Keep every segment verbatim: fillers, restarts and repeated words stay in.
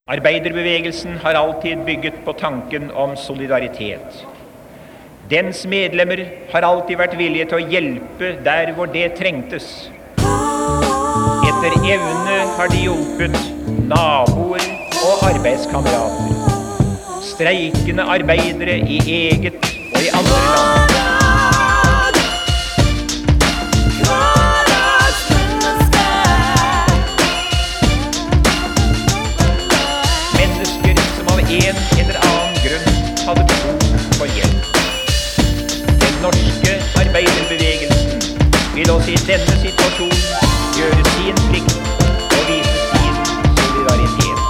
Arbeiderbevegelsen har alltid bygget på tanken om solidaritet. Dens medlemmer har alltid vært villige til å hjelpe der hvor det trengtes. Etter evne har de hjulpet naboer og arbeidskamerater, streikende arbeidere i eget og i andre land. En eller annen grunn hadde behov for hjelp. Den norske arbeiderbevegelsen vil også i denne situasjonen gjøre sin plikt og vise sin solidaritet.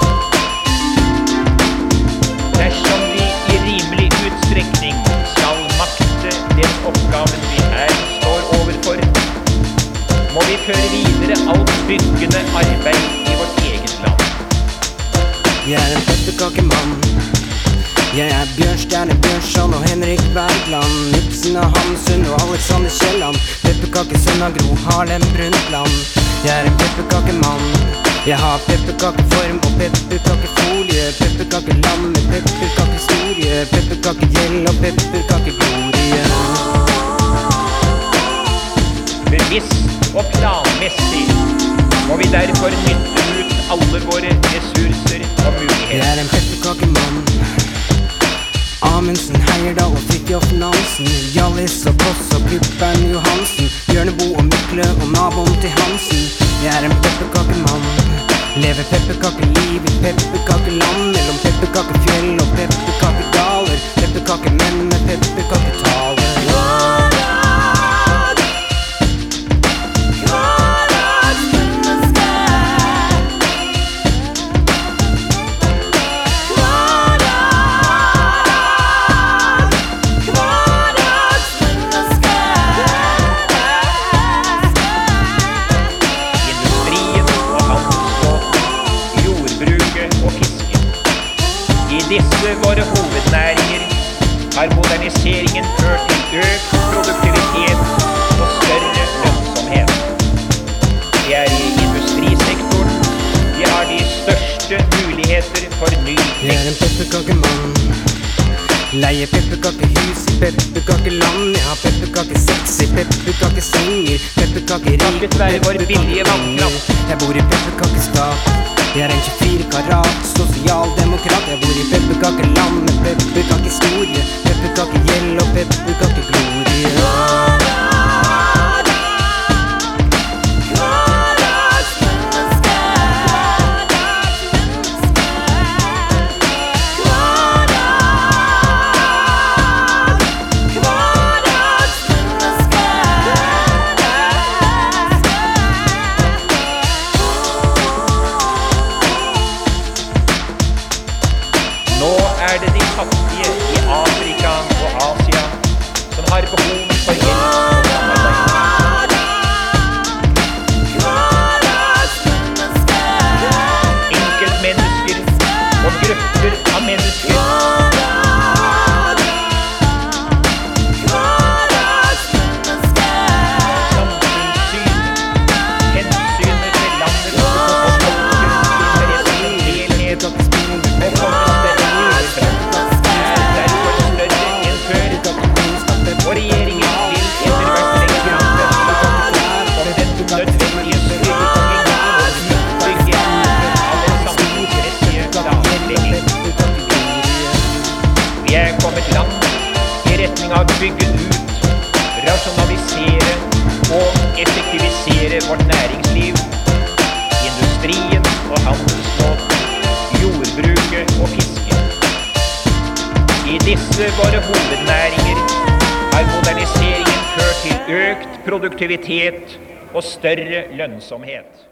Dersom vi i rimelig utstrekning skal makte den oppgaven vi her står overfor, må vi føre videre alt byggende arbeid i vårt eget land. Jeg er en pepperkakemann. Jeg er Bjørnstjerne Bjørnson og Henrik Bergland, Ibsen og Hamsun og Alexander Kielland, pepperkakesønn av Gro Harlem Brundtland. Jeg er en pepperkakemann. Jeg har pepperkakeform og pepperkakefolie, pepperkakeland med pepperkakehistorie, pepperkakegjeld og pepperkakeglorie. Bevisst og planmessig må vi derfor nytte ut alle våre ressurser og muligheter. Jeg er en pepperkakemann. Amundsen, Heyerdahl og Fridtjof Nansen, Hjallis og Koss og Kuppern Johansen, Bjørneboe og Mykle og naboen til Hansen. Jeg er en pepperkakemann. Lever pepperkakeliv i pepperkakeland, mellom pepperkakefjell og pepperkakedaler, pepperkakemenn med pepperkaketaler. Disse våre hovednæringer har moderniseringen ført til økt produktivitet og større lønnsomhet. Det er i industrisektoren vi har de største muligheter for ny vekst. Jeg er en pepperkakemann. Leier pepperkakehus i pepperkakeland. Jeg har pepperkakesex i pepperkakesenger, pepperkakerik Takket være vår billige vannkraft. Jeg bor i pepperkakestat. Jeg er en tjuefire karat sosialdemokrat. Jeg bor i pepperkakeland med pepperkakehistorie, pepperkakegjeld og pepperkakeglorie. Nå er det de fattige i Afrika og Asia som har behov for hjelp og samarbeid. Enkeltmennesker og grupper av mennesker samfunnssyn, hensynet til landet og folkets interesser i helhet og kommer og regjeringen vil etter hvert legge fram om den nødvendige styrking og utbygging av den samfunnsrettslige planlegging. Vi er kommet langt i retning av å bygge ut, rasjonalisere og effektivisere vårt næringsliv, industrien og handelsflåten, jordbruket og fisket. I disse våre hovednæringer har moderniseringen ført til økt produktivitet og større lønnsomhet.